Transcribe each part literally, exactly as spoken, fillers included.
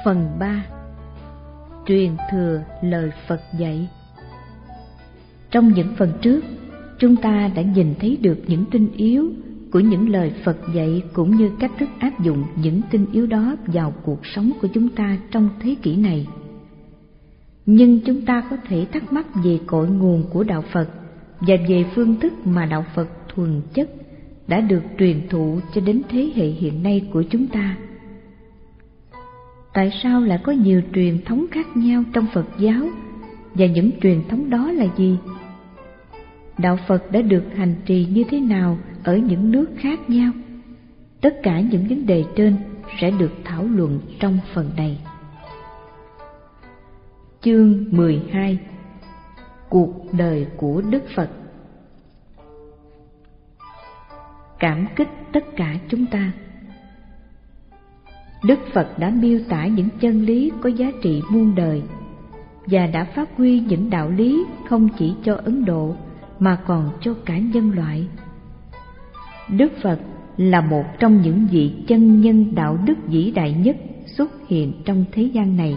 Phần ba. Truyền thừa lời Phật dạy. Trong những phần trước, chúng ta đã nhìn thấy được những tinh yếu của những lời Phật dạy, cũng như cách thức áp dụng những tinh yếu đó vào cuộc sống của chúng ta trong thế kỷ này. Nhưng chúng ta có thể thắc mắc về cội nguồn của đạo Phật và về phương thức mà đạo Phật thuần chất đã được truyền thụ cho đến thế hệ hiện nay của chúng ta. Tại sao lại có nhiều truyền thống khác nhau trong Phật giáo, và những truyền thống đó là gì? Đạo Phật đã được hành trì như thế nào ở những nước khác nhau? Tất cả những vấn đề trên sẽ được thảo luận trong phần này. Chương mười hai. Cuộc đời của Đức Phật. Cảm kích tất cả chúng ta. Đức Phật đã miêu tả những chân lý có giá trị muôn đời, và đã phát huy những đạo lý không chỉ cho Ấn Độ mà còn cho cả nhân loại. Đức Phật là một trong những vị chân nhân đạo đức vĩ đại nhất xuất hiện trong thế gian này.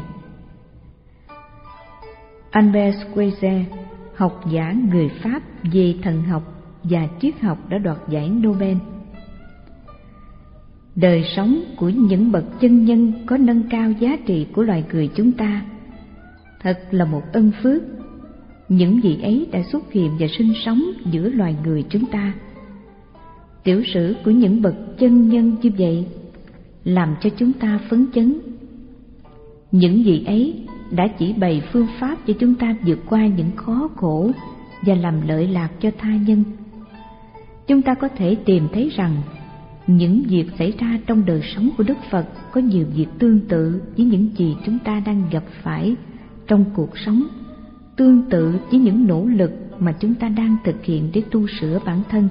Albert Schweitzer, học giả người Pháp về thần học và triết học, đã đoạt giải Nobel. Đời sống của những bậc chân nhân có nâng cao giá trị của loài người chúng ta. Thật là một ân phước. Những vị ấy đã xuất hiện và sinh sống giữa loài người chúng ta. Tiểu sử của những bậc chân nhân như vậy làm cho chúng ta phấn chấn. Những vị ấy đã chỉ bày phương pháp cho chúng ta vượt qua những khó khổ và làm lợi lạc cho tha nhân. Chúng ta có thể tìm thấy rằng những việc xảy ra trong đời sống của Đức Phật có nhiều việc tương tự với những gì chúng ta đang gặp phải trong cuộc sống, tương tự với những nỗ lực mà chúng ta đang thực hiện để tu sửa bản thân.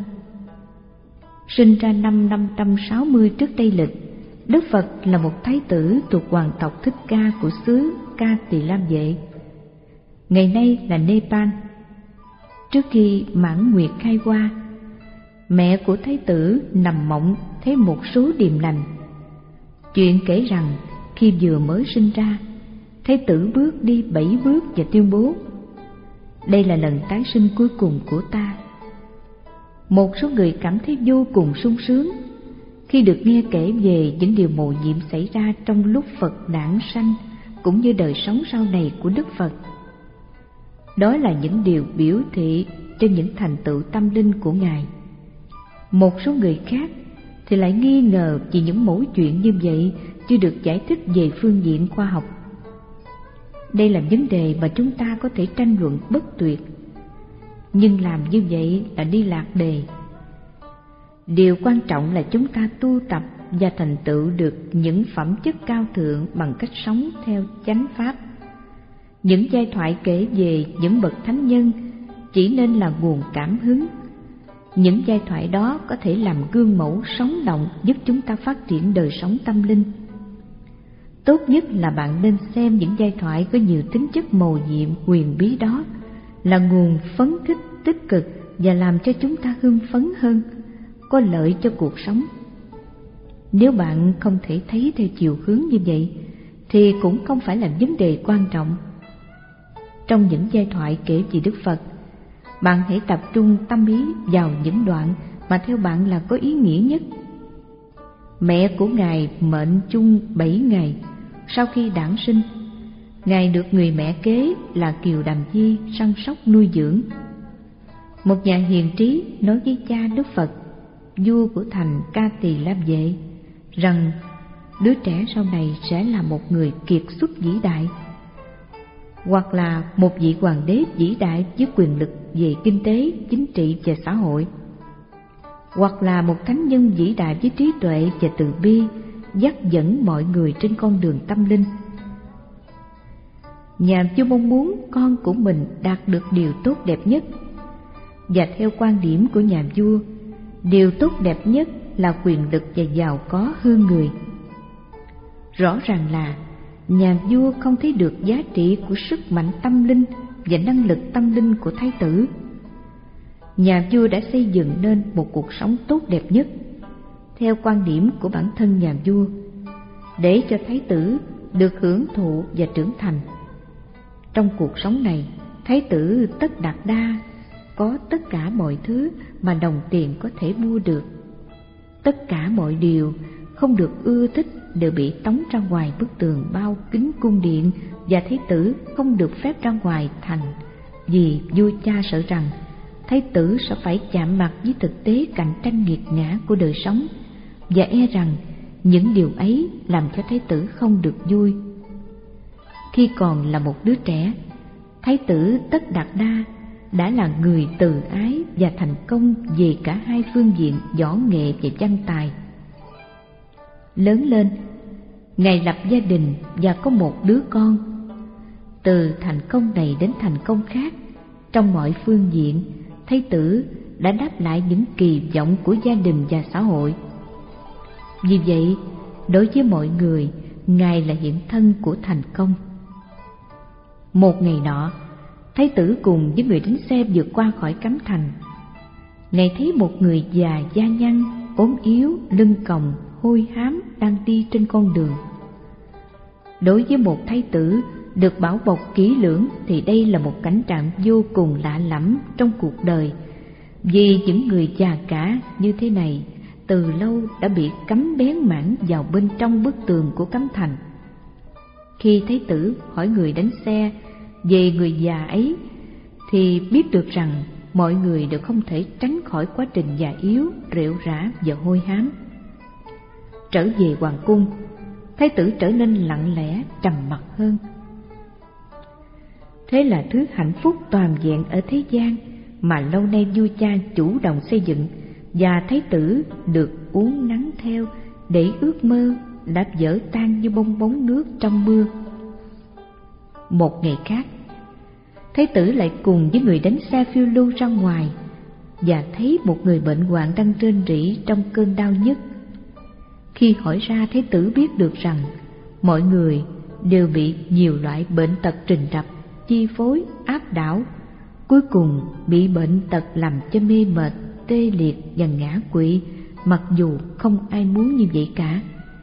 Sinh ra năm năm trăm sáu mươi trước Tây Lịch, Đức Phật là một thái tử thuộc hoàng tộc Thích Ca của xứ Ca Tỳ Lam Vệ, ngày nay là Nepal. Trước khi mãn nguyệt khai hoa, mẹ của thái tử nằm mộng thấy một số điềm lành. Chuyện kể rằng khi vừa mới sinh ra, thái tử bước đi bảy bước và tuyên bố: "Đây là lần tái sinh cuối cùng của ta." Một số người cảm thấy vô cùng sung sướng khi được nghe kể về những điều mầu nhiệm xảy ra trong lúc Phật đản sanh, cũng như đời sống sau này của Đức Phật. Đó là những điều biểu thị cho những thành tựu tâm linh của Ngài. Một số người khác thì lại nghi ngờ vì những mẩu chuyện như vậy chưa được giải thích về phương diện khoa học. Đây là vấn đề mà chúng ta có thể tranh luận bất tuyệt, nhưng làm như vậy là đi lạc đề. Điều quan trọng là chúng ta tu tập và thành tựu được những phẩm chất cao thượng bằng cách sống theo chánh pháp. Những giai thoại kể về những bậc thánh nhân chỉ nên là nguồn cảm hứng. Những giai thoại đó có thể làm gương mẫu sống động giúp chúng ta phát triển đời sống tâm linh. Tốt nhất là bạn nên xem những giai thoại có nhiều tính chất mầu nhiệm huyền bí đó là nguồn phấn khích tích cực và làm cho chúng ta hưng phấn hơn, có lợi cho cuộc sống. Nếu bạn không thể thấy theo chiều hướng như vậy thì cũng không phải là vấn đề quan trọng. Trong những giai thoại kể về Đức Phật, bạn hãy tập trung tâm ý vào những đoạn mà theo bạn là có ý nghĩa nhất. Mẹ của Ngài mệnh chung bảy ngày sau khi đản sinh. Ngài được người mẹ kế là Kiều Đàm Di săn sóc nuôi dưỡng. Một nhà hiền trí nói với cha Đức Phật, vua của thành Ca Tỳ Lam Vệ, rằng đứa trẻ sau này sẽ là một người kiệt xuất vĩ đại, hoặc là một vị hoàng đế vĩ đại với quyền lực về kinh tế, chính trị và xã hội, hoặc là một thánh nhân vĩ đại với trí tuệ và từ bi, dắt dẫn mọi người trên con đường tâm linh. Nhà vua mong muốn con của mình đạt được điều tốt đẹp nhất, và theo quan điểm của nhà vua, điều tốt đẹp nhất là quyền lực và giàu có hơn người. Rõ ràng là nhà vua không thấy được giá trị của sức mạnh tâm linh và năng lực tâm linh của thái tử. Nhà vua đã xây dựng nên một cuộc sống tốt đẹp nhất theo quan điểm của bản thân nhà vua, để cho thái tử được hưởng thụ và trưởng thành. Trong cuộc sống này, Thái tử Tất Đạt Đa có tất cả mọi thứ mà đồng tiền có thể mua được. Tất cả mọi điều không được ưa thích đều bị tống ra ngoài bức tường bao kín cung điện, và Thái tử không được phép ra ngoài thành, vì vua cha sợ rằng Thái tử sẽ phải chạm mặt với thực tế cạnh tranh nghiệt ngã của đời sống, và e rằng những điều ấy làm cho Thái tử không được vui. Khi còn là một đứa trẻ, Thái tử Tất Đạt Đa đã là người từ ái và thành công về cả hai phương diện võ nghệ và văn tài. Lớn lên, Ngài lập gia đình và có một đứa con. Từ thành công này đến thành công khác, trong mọi phương diện, Thái tử đã đáp lại những kỳ vọng của gia đình và xã hội. Vì vậy, đối với mọi người, Ngài là hiện thân của thành công. Một ngày nọ, Thái tử cùng với người đánh xe vượt qua khỏi cấm thành. Ngài thấy một người già da nhăn, ốm yếu, lưng còng, hôi hám đang đi trên con đường. Đối với một thái tử được bảo bọc kỹ lưỡng thì đây là một cảnh trạng vô cùng lạ lẫm trong cuộc đời, vì những người già cả như thế này từ lâu đã bị cấm bén mảng vào bên trong bức tường của cấm thành. Khi thái tử hỏi người đánh xe về người già ấy thì biết được rằng mọi người đều không thể tránh khỏi quá trình già yếu, rệu rã và hôi hám. Trở về hoàng cung, thái tử trở nên lặng lẽ, trầm mặc hơn. Thế là thứ hạnh phúc toàn vẹn ở thế gian mà lâu nay vua cha chủ động xây dựng, và thái tử được uống nắng theo để ước mơ đã vỡ tan như bong bóng nước trong mưa. Một ngày khác, thái tử lại cùng với người đánh xe phiêu lưu ra ngoài và thấy một người bệnh hoạn đang rên rỉ trong cơn đau nhức. Khi hỏi ra, thái tử biết được rằng mọi người đều bị nhiều loại bệnh tật rình rập, chi phối, áp đảo, cuối cùng bị bệnh tật làm cho mê mệt, tê liệt và ngã quỵ, mặc dù không ai muốn như vậy cả.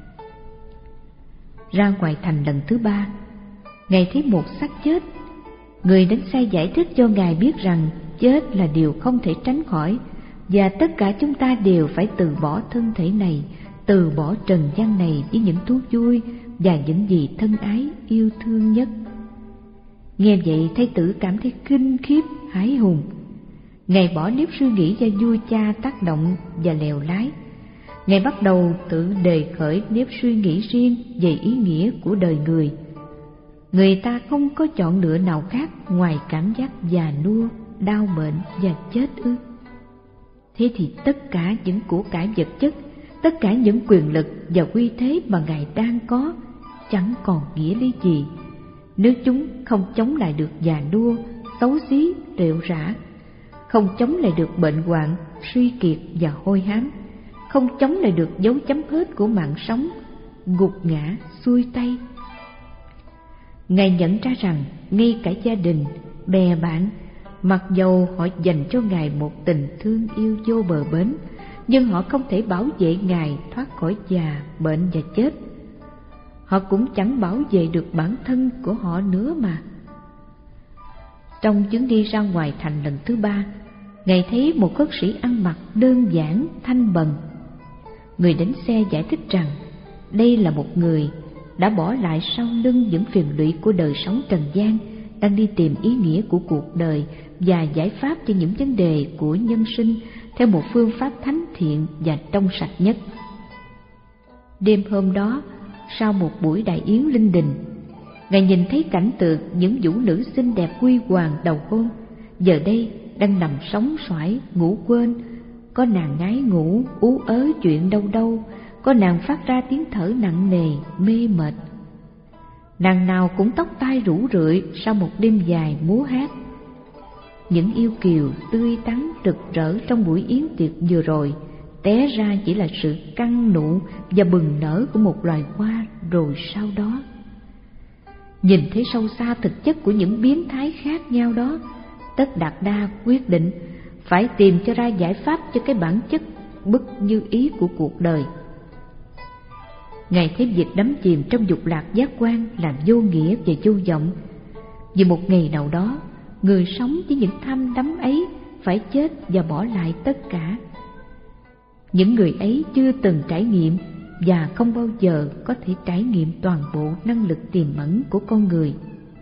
Ra ngoài thành lần thứ ba, Ngài thấy một xác chết. Người đánh xe giải thích cho Ngài biết rằng chết là điều không thể tránh khỏi, và tất cả chúng ta đều phải từ bỏ thân thể này, từ bỏ trần gian này với những thú vui và những gì thân ái yêu thương nhất. Nghe vậy, thái tử cảm thấy kinh khiếp, hãi hùng. Ngài bỏ nếp suy nghĩ do vua cha tác động và lèo lái. Ngài bắt đầu tự đề khởi nếp suy nghĩ riêng về ý nghĩa của đời người. Người ta không có chọn lựa nào khác ngoài cảm giác già nua, đau bệnh và chết ư? Thế thì tất cả những của cải vật chất, tất cả những quyền lực và uy thế mà Ngài đang có chẳng còn nghĩa lý gì nếu chúng không chống lại được già nua, xấu xí, rệu rã, không chống lại được bệnh hoạn, suy kiệt và hôi hám, không chống lại được dấu chấm hết của mạng sống, gục ngã, xuôi tay. Ngài nhận ra rằng ngay cả gia đình, bè bạn, mặc dầu họ dành cho Ngài một tình thương yêu vô bờ bến, nhưng họ không thể bảo vệ Ngài thoát khỏi già, bệnh và chết. Họ cũng chẳng bảo vệ được bản thân của họ nữa mà. Trong chuyến đi ra ngoài thành lần thứ ba, Ngài thấy một khất sĩ ăn mặc đơn giản, thanh bần. Người đánh xe giải thích rằng đây là một người đã bỏ lại sau lưng những phiền lụy của đời sống trần gian, đang đi tìm ý nghĩa của cuộc đời và giải pháp cho những vấn đề của nhân sinh theo một phương pháp thánh thiện và trong sạch nhất. Đêm hôm đó, sau một buổi đại yến linh đình, Ngài nhìn thấy cảnh tượng những vũ nữ xinh đẹp huy hoàng đầu hôn giờ đây đang nằm sóng xoải ngủ quên. Có nàng ngái ngủ ú ớ chuyện đâu đâu, có nàng phát ra tiếng thở nặng nề mê mệt. Nàng nào cũng tóc tai rủ rượi sau một đêm dài múa hát. Những yêu kiều tươi tắn rực rỡ trong buổi yến tiệc vừa rồi té ra chỉ là sự căng nụ và bừng nở của một loài hoa rồi sau đó. Nhìn thấy sâu xa thực chất của những biến thái khác nhau đó, Tất Đạt Đa quyết định phải tìm cho ra giải pháp cho cái bản chất bất như ý của cuộc đời. Ngài thấy việc đắm chìm trong dục lạc giác quan là vô nghĩa và vô vọng. Vì một ngày nào đó, người sống với những tham đắm ấy phải chết và bỏ lại tất cả. Những người ấy chưa từng trải nghiệm và không bao giờ có thể trải nghiệm toàn bộ năng lực tiềm ẩn của con người.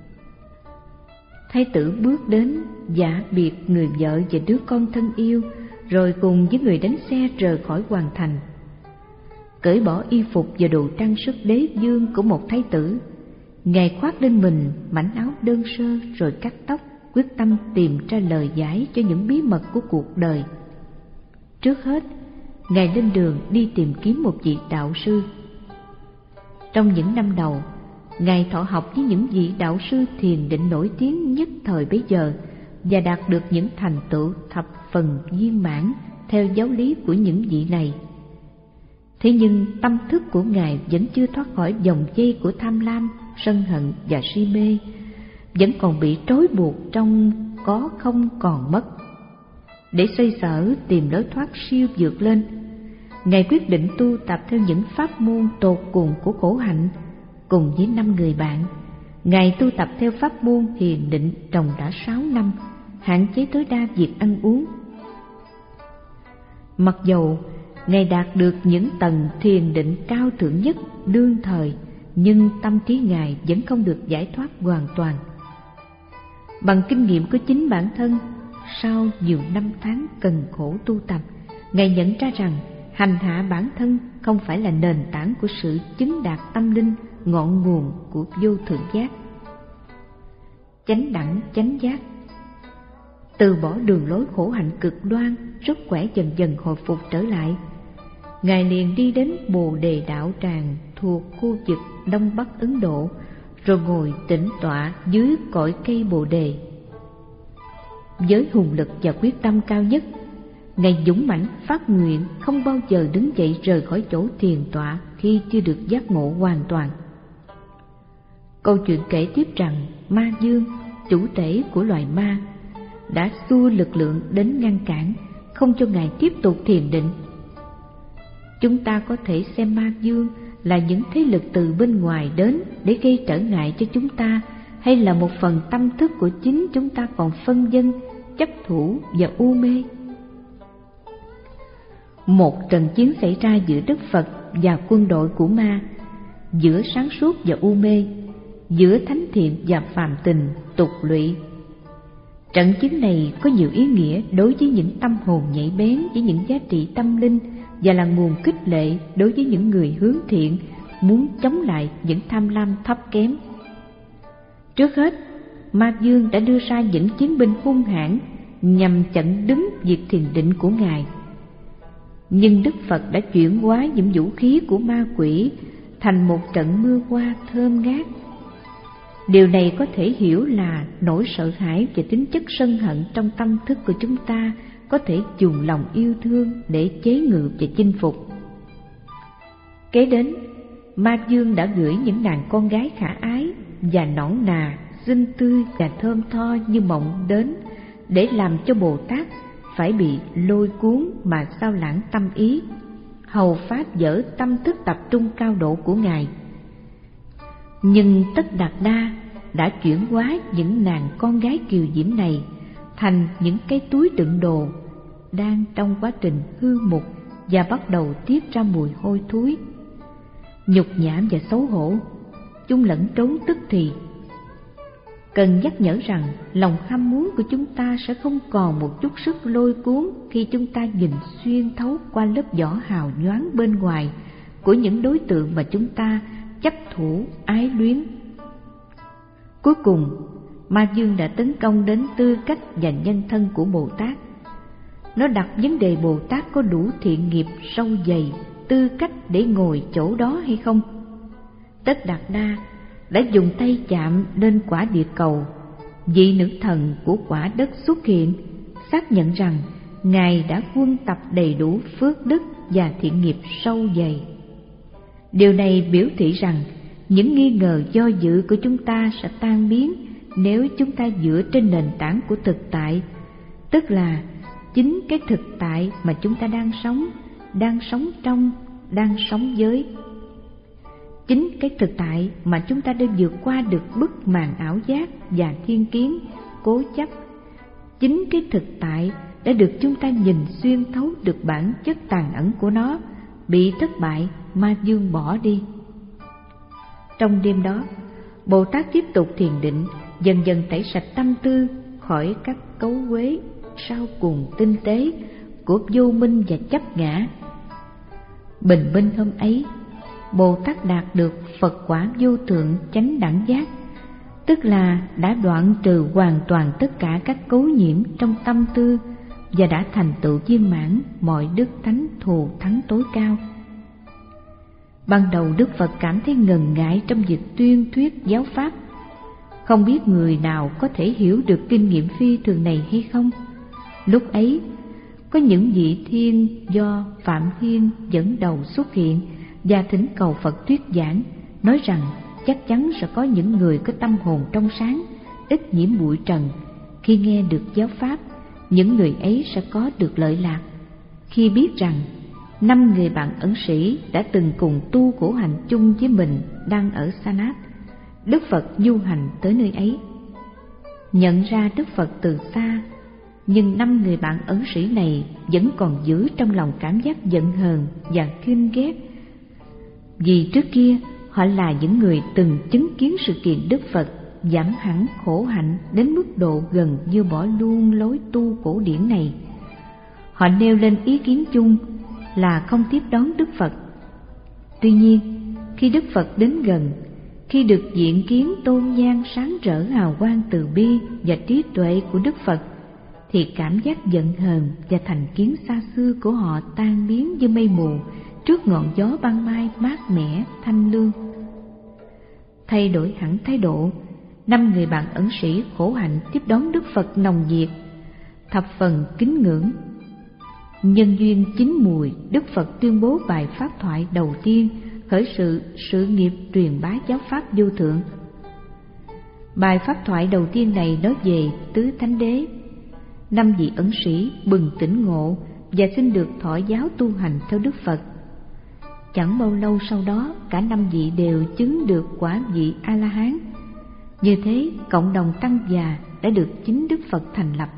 Thái tử bước đến vả biệt người vợ và đứa con thân yêu, rồi cùng với người đánh xe rời khỏi hoàng thành. Cởi bỏ y phục và đồ trang sức đế vương của một thái tử, Ngài khoác lên mình mảnh áo đơn sơ rồi cắt tóc, quyết tâm tìm ra lời giải cho những bí mật của cuộc đời. Trước hết, Ngài lên đường đi tìm kiếm một vị đạo sư. Trong những năm đầu, Ngài thọ học với những vị đạo sư thiền định nổi tiếng nhất thời bấy giờ và đạt được những thành tựu thập phần viên mãn theo giáo lý của những vị này. Thế nhưng tâm thức của Ngài vẫn chưa thoát khỏi vòng dây của tham lam, sân hận và si mê, vẫn còn bị trói buộc trong có không còn mất. Để xoay sở tìm lối thoát siêu vượt lên, Ngài quyết định tu tập theo những pháp môn tột cùng của khổ hạnh. Cùng với năm người bạn, Ngài tu tập theo pháp môn thiền định trồng đã sáu năm, hạn chế tối đa việc ăn uống. Mặc dầu Ngài đạt được những tầng thiền định cao thượng nhất đương thời, nhưng tâm trí Ngài vẫn không được giải thoát hoàn toàn. Bằng kinh nghiệm của chính bản thân, sau nhiều năm tháng cần khổ tu tập, Ngài nhận ra rằng hành hạ bản thân không phải là nền tảng của sự chứng đạt tâm linh, ngọn nguồn của vô thượng giác. Chánh đẳng chánh giác, từ bỏ đường lối khổ hạnh cực đoan, sức khỏe dần dần hồi phục trở lại. Ngài liền đi đến Bồ Đề đạo tràng thuộc khu vực Đông Bắc Ấn Độ, rồi ngồi tĩnh tọa dưới cội cây Bồ Đề. Với hùng lực và quyết tâm cao nhất, Ngài dũng mãnh phát nguyện không bao giờ đứng dậy rời khỏi chỗ thiền tọa khi chưa được giác ngộ hoàn toàn. Câu chuyện kể tiếp rằng Ma Dương, chủ tể của loài ma, đã xua lực lượng đến ngăn cản, không cho Ngài tiếp tục thiền định. Chúng ta có thể xem Ma Dương là những thế lực từ bên ngoài đến để gây trở ngại cho chúng ta, hay là một phần tâm thức của chính chúng ta còn phân vân, chấp thủ và u mê. Một trận chiến xảy ra giữa Đức Phật và quân đội của ma, giữa sáng suốt và u mê, giữa thánh thiện và phàm tình, tục lụy. Trận chiến này có nhiều ý nghĩa đối với những tâm hồn nhạy bén với những giá trị tâm linh và là nguồn khích lệ đối với những người hướng thiện muốn chống lại những tham lam thấp kém. Trước hết, Ma Dương đã đưa ra những chiến binh hung hãn nhằm chặn đứng việc thiền định của Ngài. Nhưng Đức Phật đã chuyển hóa những vũ khí của ma quỷ thành một trận mưa hoa thơm ngát. Điều này có thể hiểu là nỗi sợ hãi và tính chất sân hận trong tâm thức của chúng ta có thể dùng lòng yêu thương để chế ngự và chinh phục. Kế đến, Ma Dương đã gửi những nàng con gái khả ái và nõn nà, xinh tươi và thơm tho như mộng đến để làm cho Bồ Tát phải bị lôi cuốn mà sao lãng tâm ý, hầu phá vỡ tâm thức tập trung cao độ của Ngài. Nhưng Tất Đạt Đa đã chuyển hóa những nàng con gái kiều diễm này thành những cái túi đựng đồ đang trong quá trình hư mục và bắt đầu tiết ra mùi hôi thối. Nhục nhã và xấu hổ, chúng lẫn trốn tức thì. Cần nhắc nhở rằng lòng ham muốn của chúng ta sẽ không còn một chút sức lôi cuốn khi chúng ta nhìn xuyên thấu qua lớp vỏ hào nhoáng bên ngoài của những đối tượng mà chúng ta chấp thủ ái luyến. Cuối cùng, Ma Dương đã tấn công đến tư cách và nhân thân của Bồ Tát. Nó đặt vấn đề Bồ Tát có đủ thiện nghiệp sâu dày, tư cách để ngồi chỗ đó hay không. Tất Đạt Đa đã dùng tay chạm lên quả địa cầu, vị nữ thần của quả đất xuất hiện, xác nhận rằng Ngài đã huân tập đầy đủ phước đức và thiện nghiệp sâu dày. Điều này biểu thị rằng những nghi ngờ do dự của chúng ta sẽ tan biến nếu chúng ta dựa trên nền tảng của thực tại, tức là chính cái thực tại mà chúng ta đang sống, đang sống trong, đang sống với. Chính cái thực tại mà chúng ta đã vượt qua được bức màn ảo giác và thiên kiến, cố chấp. Chính cái thực tại đã được chúng ta nhìn xuyên thấu được bản chất tàn ẩn của nó, bị thất bại, ma vương bỏ đi. Trong đêm đó, Bồ Tát tiếp tục thiền định, dần dần tẩy sạch tâm tư khỏi các cấu uế sau cùng tinh tế của vô minh và chấp ngã. Bình minh hôm ấy, Bồ Tát đạt được Phật quả vô thượng chánh đẳng giác, tức là đã đoạn trừ hoàn toàn tất cả các cấu nhiễm trong tâm tư và đã thành tựu viên mãn mọi đức thánh thù thắng tối cao. Ban đầu Đức Phật cảm thấy ngần ngại trong việc tuyên thuyết giáo pháp, không biết người nào có thể hiểu được kinh nghiệm phi thường này hay không. Lúc ấy, có những vị thiên do Phạm Thiên dẫn đầu xuất hiện và thỉnh cầu Phật thuyết giảng, nói rằng chắc chắn sẽ có những người có tâm hồn trong sáng, ít nhiễm bụi trần. Khi nghe được giáo pháp, những người ấy sẽ có được lợi lạc. Khi biết rằng năm người bạn ẩn sĩ đã từng cùng tu khổ hành chung với mình đang ở Sanat, Đức Phật du hành tới nơi ấy. Nhận ra Đức Phật từ xa, nhưng năm người bạn ẩn sĩ này vẫn còn giữ trong lòng cảm giác giận hờn và khinh ghét, vì trước kia họ là những người từng chứng kiến sự kiện Đức Phật giảm hẳn khổ hạnh đến mức độ gần như bỏ luôn lối tu cổ điển này. Họ nêu lên ý kiến chung là không tiếp đón Đức Phật. Tuy nhiên, khi Đức Phật đến gần, khi được diện kiến tôn nhan sáng rỡ hào quang từ bi và trí tuệ của Đức Phật, thì cảm giác giận hờn và thành kiến xa xưa của họ tan biến như mây mù trước ngọn gió ban mai mát mẻ thanh lương. Thay đổi hẳn thái độ, năm người bạn ẩn sĩ khổ hạnh tiếp đón Đức Phật nồng nhiệt, thập phần kính ngưỡng. Nhân duyên chín mùi, Đức Phật tuyên bố bài pháp thoại đầu tiên khởi sự sự nghiệp truyền bá giáo pháp vô thượng. Bài pháp thoại đầu tiên này nói về tứ thánh đế. Năm vị ẩn sĩ bừng tỉnh ngộ và xin được thọ giáo tu hành theo Đức Phật. Chẳng bao lâu sau đó, cả năm vị đều chứng được quả vị A-la-hán. Như thế, cộng đồng tăng già đã được chính Đức Phật thành lập.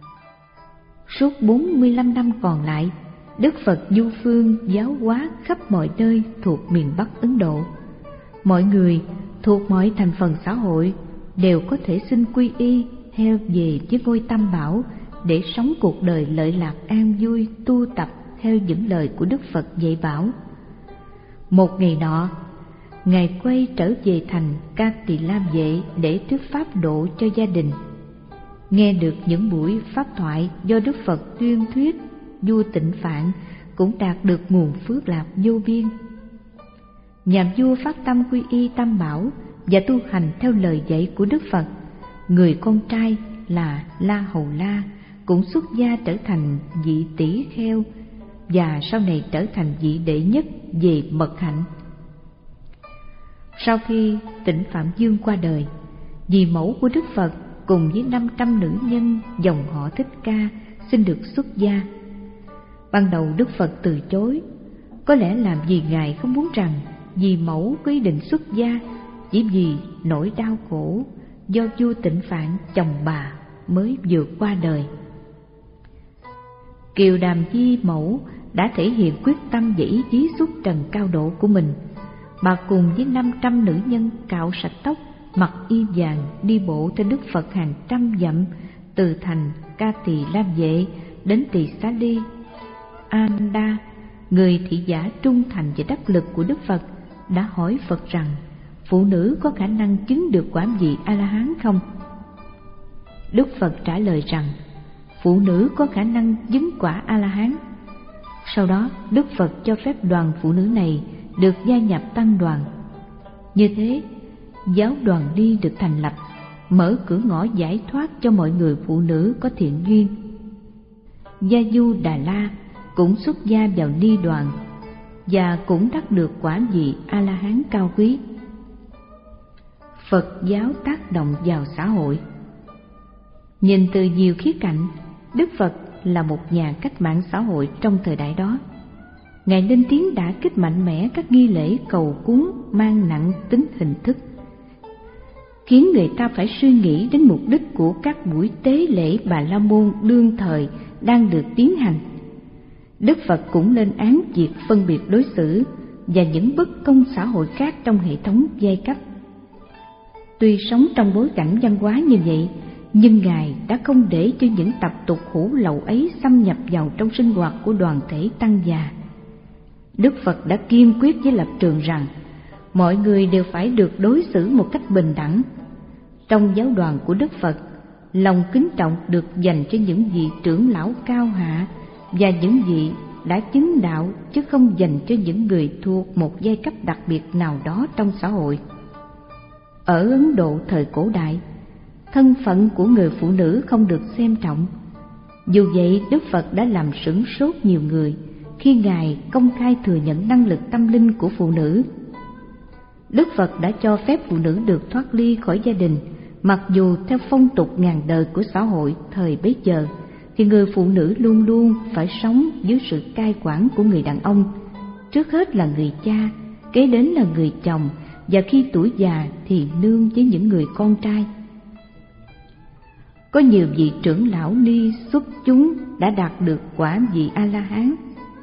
Suốt bốn mươi lăm năm còn lại, Đức Phật du phương giáo hóa khắp mọi nơi thuộc miền Bắc Ấn Độ. Mọi người thuộc mọi thành phần xã hội đều có thể xin quy y theo về với ngôi Tam Bảo để sống cuộc đời lợi lạc an vui, tu tập theo những lời của Đức Phật dạy bảo. Một ngày nọ, Ngài quay trở về thành Ca Tỳ La Vệ để thuyết pháp độ cho gia đình. Nghe được những buổi pháp thoại do Đức Phật tuyên thuyết, vua Tịnh Phạn cũng đạt được nguồn phước lạc vô biên. Nhà vua phát tâm quy y Tam Bảo và tu hành theo lời dạy của Đức Phật. Người con trai là La Hầu La cũng xuất gia trở thành vị tỷ kheo và sau này trở thành vị đệ nhất về mật hạnh. Sau khi Tịnh Phạm Vương qua đời, dì mẫu của Đức Phật cùng với năm trăm nữ nhân dòng họ Thích Ca xin được xuất gia. Ban đầu Đức Phật từ chối, có lẽ làm vì Ngài không muốn rằng dì mẫu có ý định xuất gia chỉ vì nỗi đau khổ do vua Tịnh Phạn chồng bà mới vượt qua đời. Kiều Đàm Di mẫu đã thể hiện quyết tâm và ý chí xuất trần cao độ của mình. Bà cùng với năm trăm nữ nhân cạo sạch tóc, mặc y vàng, đi bộ theo Đức Phật hàng trăm dặm từ thành Ca Tỳ La Vệ đến Tỳ Xá Ly. Ananda, người thị giả trung thành và đắc lực của Đức Phật, đã hỏi Phật rằng phụ nữ có khả năng chứng được quả vị A-la-hán không? Đức Phật trả lời rằng phụ nữ có khả năng chứng quả A-la-hán. Sau đó Đức Phật cho phép đoàn phụ nữ này được gia nhập tăng đoàn. Như thế, giáo đoàn Ni được thành lập, mở cửa ngõ giải thoát cho mọi người phụ nữ có thiện duyên. Gia Du Đà La cũng xuất gia vào Ni đoàn và cũng đắc được quả vị A-la-hán cao quý. Phật giáo tác động vào xã hội. Nhìn từ nhiều khía cạnh, Đức Phật là một nhà cách mạng xã hội trong thời đại đó. Ngài lên tiếng đả kích mạnh mẽ các nghi lễ cầu cúng mang nặng tính hình thức, khiến người ta phải suy nghĩ đến mục đích của các buổi tế lễ Bà La Môn đương thời đang được tiến hành. Đức Phật cũng lên án việc phân biệt đối xử và những bất công xã hội khác trong hệ thống giai cấp. Tuy sống trong bối cảnh văn hóa như vậy, nhưng Ngài đã không để cho những tập tục hủ lậu ấy xâm nhập vào trong sinh hoạt của đoàn thể tăng già. Đức Phật đã kiên quyết với lập trường rằng mọi người đều phải được đối xử một cách bình đẳng. Trong giáo đoàn của Đức Phật, lòng kính trọng được dành cho những vị trưởng lão cao hạ và những vị đã chứng đạo, chứ không dành cho những người thuộc một giai cấp đặc biệt nào đó trong xã hội. Ở Ấn Độ thời cổ đại, thân phận của người phụ nữ không được xem trọng. Dù vậy, Đức Phật đã làm sửng sốt nhiều người khi Ngài công khai thừa nhận năng lực tâm linh của phụ nữ. Đức Phật đã cho phép phụ nữ được thoát ly khỏi gia đình, mặc dù theo phong tục ngàn đời của xã hội thời bấy giờ, thì người phụ nữ luôn luôn phải sống dưới sự cai quản của người đàn ông, trước hết là người cha, kế đến là người chồng, và khi tuổi già thì nương với những người con trai. Có nhiều vị trưởng lão ni xuất chúng đã đạt được quả vị A-la-hán.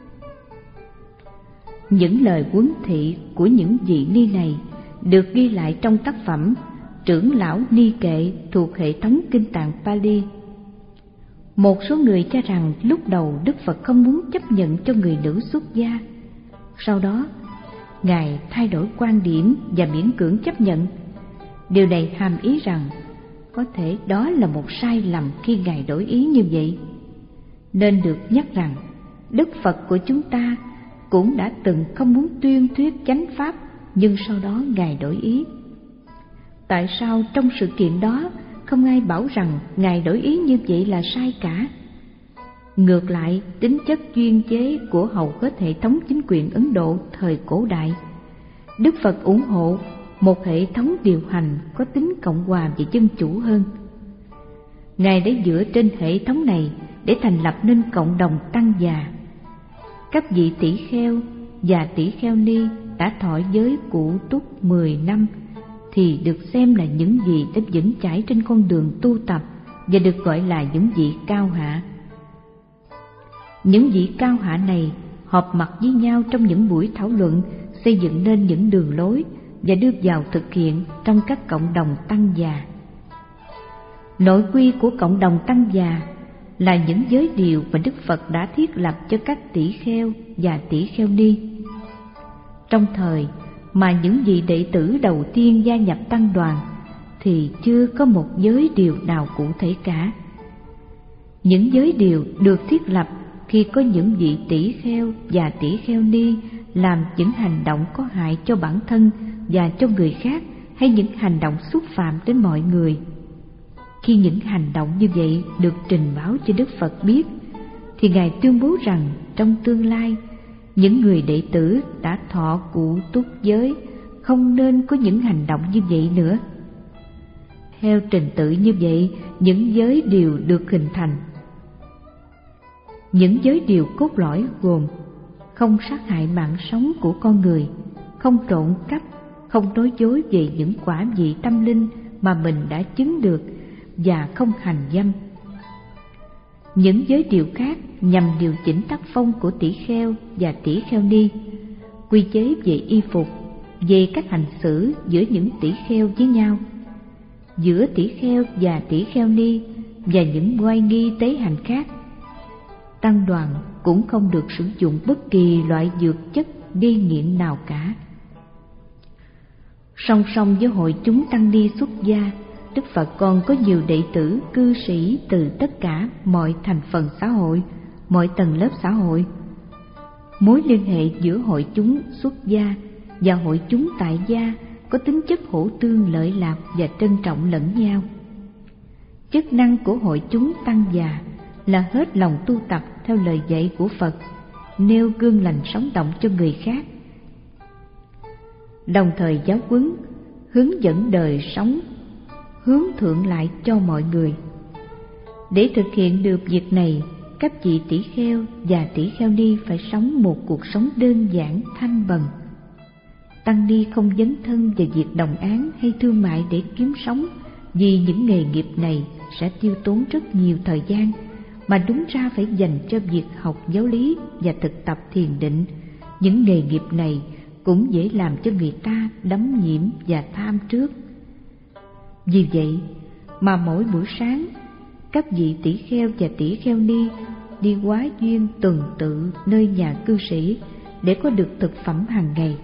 Những lời huấn thị của những vị ni này được ghi lại trong tác phẩm Trưởng lão Ni Kệ thuộc hệ thống kinh tạng Pali. Một số người cho rằng lúc đầu Đức Phật không muốn chấp nhận cho người nữ xuất gia. Sau đó, Ngài thay đổi quan điểm và miễn cưỡng chấp nhận. Điều này hàm ý rằng có thể đó là một sai lầm khi Ngài đổi ý như vậy. Nên được nhắc rằng Đức Phật của chúng ta cũng đã từng không muốn tuyên thuyết chánh pháp, nhưng sau đó Ngài đổi ý. Tại sao trong sự kiện đó không ai bảo rằng Ngài đổi ý như vậy là sai cả? Ngược lại, tính chất chuyên chế của hầu hết hệ thống chính quyền Ấn Độ thời cổ đại, Đức Phật ủng hộ một hệ thống điều hành có tính cộng hòa và dân chủ hơn. Ngài đã dựa trên hệ thống này để thành lập nên cộng đồng tăng già. Các vị tỷ kheo và tỷ kheo ni đã thọ giới cụ túc mười năm thì được xem là những vị đã vững chãi trên con đường tu tập và được gọi là những vị cao hạ. Những vị cao hạ này họp mặt với nhau trong những buổi thảo luận, xây dựng nên những đường lối và đưa vào thực hiện trong các cộng đồng tăng già. Nội quy của cộng đồng tăng già là những giới điều mà Đức Phật đã thiết lập cho các tỷ kheo và tỷ kheo ni. Trong thời mà những vị đệ tử đầu tiên gia nhập tăng đoàn thì chưa có một giới điều nào cụ thể cả. Những giới điều được thiết lập khi có những vị tỷ kheo và tỷ kheo ni làm những hành động có hại cho bản thân và cho người khác, hay những hành động xúc phạm đến mọi người. Khi những hành động như vậy được trình báo cho Đức Phật biết, thì Ngài tuyên bố rằng trong tương lai, những người đệ tử đã thọ cụ túc giới không nên có những hành động như vậy nữa. Theo trình tự như vậy, những giới điều được hình thành. Những giới điều cốt lõi gồm không sát hại mạng sống của con người, không trộm cắp, không nói dối về những quả vị tâm linh mà mình đã chứng được, và không hành dâm. Những giới điều khác nhằm điều chỉnh tác phong của tỷ kheo và tỷ kheo ni, quy chế về y phục, về cách hành xử giữa những tỷ kheo với nhau, giữa tỷ kheo và tỷ kheo ni, và những oai nghi tế hành khác. Tăng đoàn cũng không được sử dụng bất kỳ loại dược chất gây nghiện nào cả. Song song với hội chúng tăng ni xuất gia, Đức Phật còn có nhiều đệ tử cư sĩ từ tất cả mọi thành phần xã hội, mọi tầng lớp xã hội. Mối liên hệ giữa hội chúng xuất gia và hội chúng tại gia có tính chất hỗ tương lợi lạc và trân trọng lẫn nhau. Chức năng của hội chúng tăng già là hết lòng tu tập theo lời dạy của Phật, nêu gương lành sống động cho người khác, đồng thời giáo huấn, hướng dẫn đời sống hướng thượng lại cho mọi người. Để thực hiện được việc này, các vị tỷ kheo và tỷ kheo ni phải sống một cuộc sống đơn giản thanh bần. Tăng ni không dấn thân vào việc đồng áng hay thương mại để kiếm sống, vì những nghề nghiệp này sẽ tiêu tốn rất nhiều thời gian, mà đúng ra phải dành cho việc học giáo lý và thực tập thiền định. Những nghề nghiệp này cũng dễ làm cho người ta đắm nhiễm và tham trước. Vì vậy mà mỗi buổi sáng, các vị tỷ kheo và tỷ kheo ni đi hóa duyên tuần tự nơi nhà cư sĩ để có được thực phẩm hàng ngày.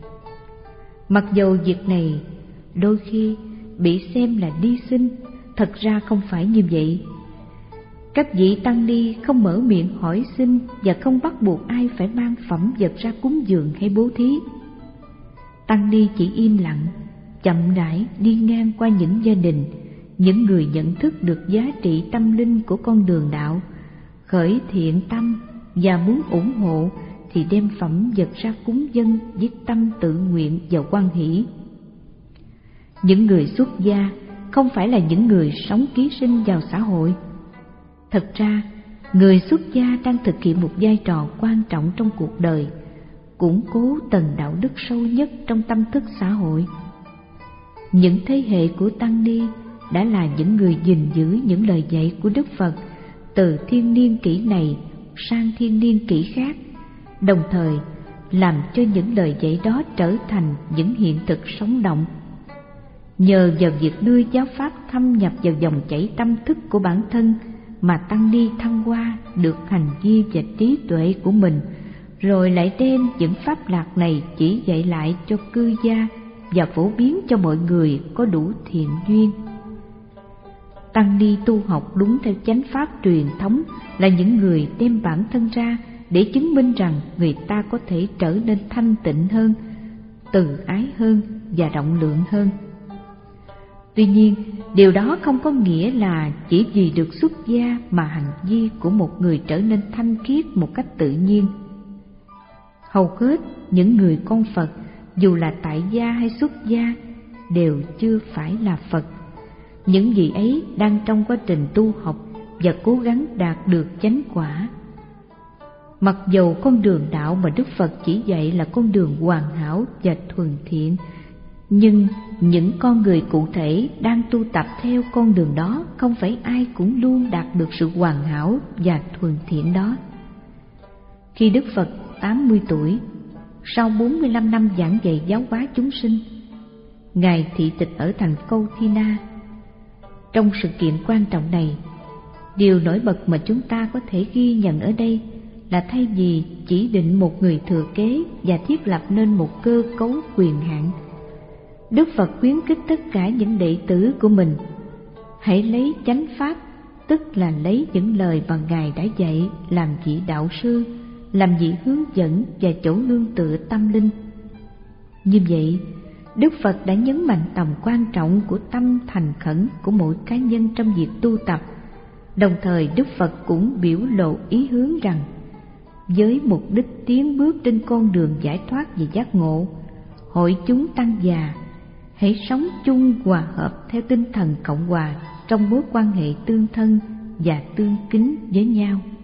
Mặc dầu việc này đôi khi bị xem là đi xin, thật ra không phải như vậy. Các vị tăng ni không mở miệng hỏi xin và không bắt buộc ai phải mang phẩm vật ra cúng dường hay bố thí. Tăng ni chỉ im lặng, chậm rãi đi ngang qua những gia đình, những người nhận thức được giá trị tâm linh của con đường đạo, khởi thiện tâm và muốn ủng hộ thì đem phẩm vật ra cúng dâng với tâm tự nguyện và hoan hỷ. Những người xuất gia không phải là những người sống ký sinh vào xã hội. Thật ra, người xuất gia đang thực hiện một vai trò quan trọng trong cuộc đời, củng cố tầng đạo đức sâu nhất trong tâm thức xã hội. Những thế hệ của tăng ni đã là những người gìn giữ những lời dạy của Đức Phật từ thiên niên kỷ này sang thiên niên kỷ khác, đồng thời làm cho những lời dạy đó trở thành những hiện thực sống động. Nhờ vào việc đưa giáo pháp thâm nhập vào dòng chảy tâm thức của bản thân mà tăng ni thăng hoa được hành vi và trí tuệ của mình, rồi lại đem những pháp lạc này chỉ dạy lại cho cư gia và phổ biến cho mọi người có đủ thiện duyên. Tăng ni tu học đúng theo chánh pháp truyền thống là những người đem bản thân ra để chứng minh rằng người ta có thể trở nên thanh tịnh hơn, từ ái hơn và rộng lượng hơn. Tuy nhiên, điều đó không có nghĩa là chỉ vì được xuất gia mà hành vi của một người trở nên thanh khiết một cách tự nhiên. Hầu hết những người con Phật, dù là tại gia hay xuất gia, đều chưa phải là Phật. Những vị ấy đang trong quá trình tu học và cố gắng đạt được chánh quả. Mặc dầu con đường đạo mà Đức Phật chỉ dạy là con đường hoàn hảo và thuần thiện, nhưng những con người cụ thể đang tu tập theo con đường đó không phải ai cũng luôn đạt được sự hoàn hảo và thuần thiện đó. Khi Đức Phật tám mươi tuổi, sau bốn mươi lăm năm giảng dạy giáo hóa chúng sinh, Ngài thị tịch ở thành Câu Thi Na. Trong sự kiện quan trọng này, điều nổi bật mà chúng ta có thể ghi nhận ở đây là thay vì chỉ định một người thừa kế và thiết lập nên một cơ cấu quyền hạn, Đức Phật khuyến khích tất cả những đệ tử của mình hãy lấy chánh pháp, tức là lấy những lời mà Ngài đã dạy làm vị đạo sư, làm vị hướng dẫn và chỗ nương tựa tâm linh. Như vậy, Đức Phật đã nhấn mạnh tầm quan trọng của tâm thành khẩn của mỗi cá nhân trong việc tu tập. Đồng thời Đức Phật cũng biểu lộ ý hướng rằng với mục đích tiến bước trên con đường giải thoát và giác ngộ, hội chúng tăng già hãy sống chung hòa hợp theo tinh thần cộng hòa trong mối quan hệ tương thân và tương kính với nhau.